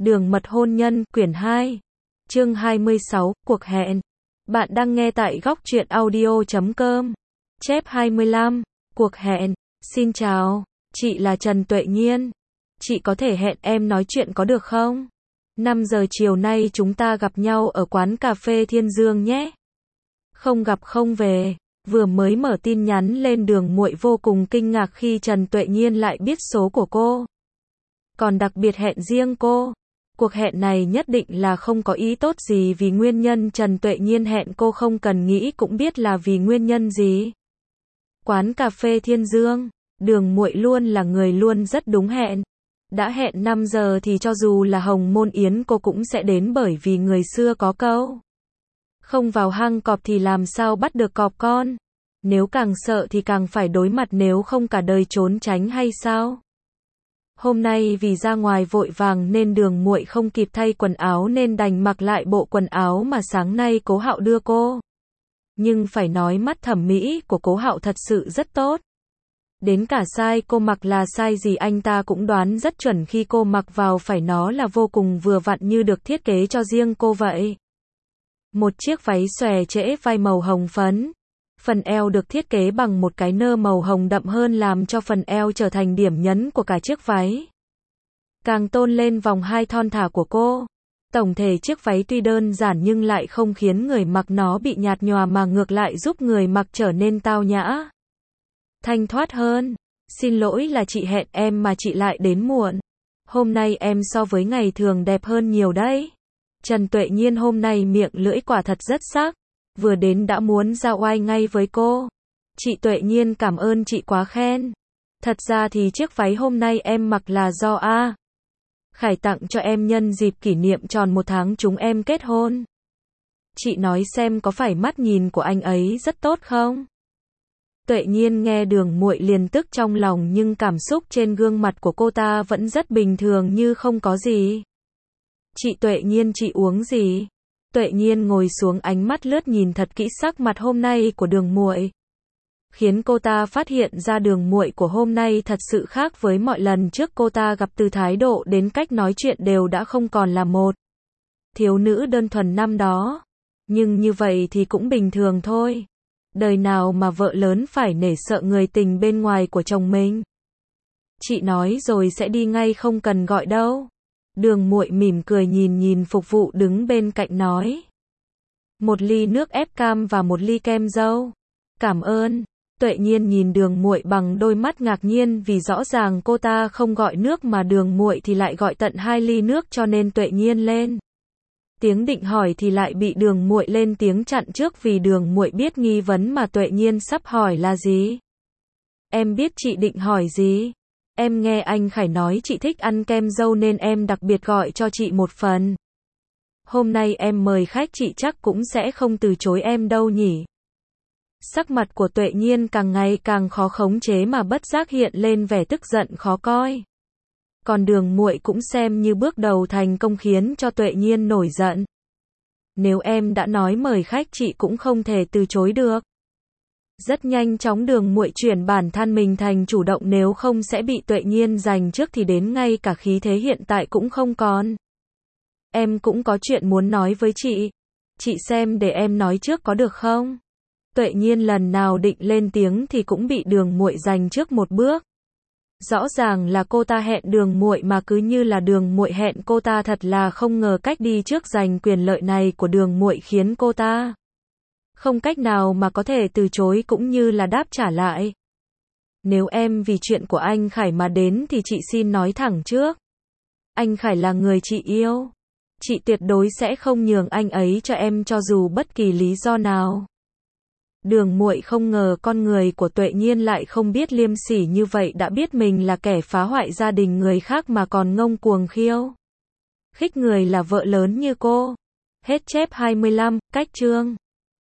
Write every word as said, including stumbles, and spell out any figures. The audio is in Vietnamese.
Đường mật hôn nhân, quyển hai, chương hai mươi sáu, cuộc hẹn. Bạn đang nghe tại góc truyện audio chấm com. Chép hai mươi lăm, cuộc hẹn. Xin chào, chị là Trần Tuệ Nhiên. Chị có thể hẹn em nói chuyện có được không? năm giờ chiều nay chúng ta gặp nhau ở quán cà phê Thiên Dương nhé. Không gặp không về. Vừa mới mở tin nhắn lên, Đường Muội vô cùng kinh ngạc khi Trần Tuệ Nhiên lại biết số của cô. Còn đặc biệt hẹn riêng cô. Cuộc hẹn này nhất định là không có ý tốt gì, vì nguyên nhân Trần Tuệ Nhiên hẹn cô không cần nghĩ cũng biết là vì nguyên nhân gì. Quán cà phê Thiên Dương, Đường Muội luôn là người luôn rất đúng hẹn. Đã hẹn năm giờ thì cho dù là hồng môn yến cô cũng sẽ đến, bởi vì người xưa có câu: không vào hang cọp thì làm sao bắt được cọp con. Nếu càng sợ thì càng phải đối mặt, nếu không cả đời trốn tránh hay sao? Hôm nay vì ra ngoài vội vàng nên Đường Muội không kịp thay quần áo nên đành mặc lại bộ quần áo mà sáng nay Cố Hạo đưa cô. Nhưng phải nói mắt thẩm mỹ của Cố Hạo thật sự rất tốt. Đến cả size cô mặc là size gì anh ta cũng đoán rất chuẩn, khi cô mặc vào phải nó là vô cùng vừa vặn như được thiết kế cho riêng cô vậy. Một chiếc váy xòe trễ vai màu hồng phấn. Phần eo được thiết kế bằng một cái nơ màu hồng đậm hơn, làm cho phần eo trở thành điểm nhấn của cả chiếc váy. Càng tôn lên vòng hai thon thả của cô. Tổng thể chiếc váy tuy đơn giản nhưng lại không khiến người mặc nó bị nhạt nhòa, mà ngược lại giúp người mặc trở nên tao nhã, thanh thoát hơn. Xin lỗi là chị hẹn em mà chị lại đến muộn. Hôm nay em so với ngày thường đẹp hơn nhiều đấy. Trần Tuệ Nhiên hôm nay miệng lưỡi quả thật rất sắc. Vừa đến đã muốn ra oai ngay với cô. Chị Tuệ Nhiên cảm ơn chị quá khen. Thật ra thì chiếc váy hôm nay em mặc là do A Khải tặng cho em nhân dịp kỷ niệm tròn một tháng chúng em kết hôn. Chị nói xem có phải mắt nhìn của anh ấy rất tốt không? Tuệ Nhiên nghe Đường Muội liền tức trong lòng, nhưng cảm xúc trên gương mặt của cô ta vẫn rất bình thường như không có gì. Chị Tuệ Nhiên, chị uống gì? Tuệ Nhiên ngồi xuống, ánh mắt lướt nhìn thật kỹ sắc mặt hôm nay của Đường Muội, khiến cô ta phát hiện ra Đường Muội của hôm nay thật sự khác với mọi lần trước. Cô ta gặp từ thái độ đến cách nói chuyện đều đã không còn là một thiếu nữ đơn thuần năm đó. Nhưng như vậy thì cũng bình thường thôi. Đời nào mà vợ lớn phải nể sợ người tình bên ngoài của chồng mình. Chị nói rồi sẽ đi ngay, không cần gọi đâu. Đường Muội mỉm cười nhìn nhìn phục vụ đứng bên cạnh nói. Một ly nước ép cam và một ly kem dâu. Cảm ơn. Tuệ Nhiên nhìn Đường Muội bằng đôi mắt ngạc nhiên, vì rõ ràng cô ta không gọi nước mà Đường Muội thì lại gọi tận hai ly nước, cho nên Tuệ Nhiên lên tiếng định hỏi thì lại bị Đường Muội lên tiếng chặn trước, vì Đường Muội biết nghi vấn mà Tuệ Nhiên sắp hỏi là gì. Em biết chị định hỏi gì. Em nghe anh Khải nói chị thích ăn kem dâu nên em đặc biệt gọi cho chị một phần. Hôm nay em mời khách, chị chắc cũng sẽ không từ chối em đâu nhỉ. Sắc mặt của Tuệ Nhiên càng ngày càng khó khống chế, mà bất giác hiện lên vẻ tức giận khó coi. Còn Đường Muội cũng xem như bước đầu thành công khiến cho Tuệ Nhiên nổi giận. Nếu em đã nói mời khách, chị cũng không thể từ chối được. Rất nhanh chóng Đường Muội chuyển bản thân mình thành chủ động, nếu không sẽ bị Tuệ Nhiên giành trước thì đến ngay cả khí thế hiện tại cũng không còn. Em cũng có chuyện muốn nói với chị. Chị xem để em nói trước có được không? Tuệ Nhiên lần nào định lên tiếng thì cũng bị Đường Muội giành trước một bước. Rõ ràng là cô ta hẹn Đường Muội mà cứ như là Đường Muội hẹn cô ta, thật là không ngờ cách đi trước giành quyền lợi này của Đường Muội khiến cô ta không cách nào mà có thể từ chối cũng như là đáp trả lại. Nếu em vì chuyện của anh Khải mà đến thì chị xin nói thẳng trước. Anh Khải là người chị yêu. Chị tuyệt đối sẽ không nhường anh ấy cho em cho dù bất kỳ lý do nào. Đường Muội không ngờ con người của Tuệ Nhiên lại không biết liêm sỉ như vậy, đã biết mình là kẻ phá hoại gia đình người khác mà còn ngông cuồng khiêu khích người là vợ lớn như cô. Hết chép hai mươi lăm, cách chương.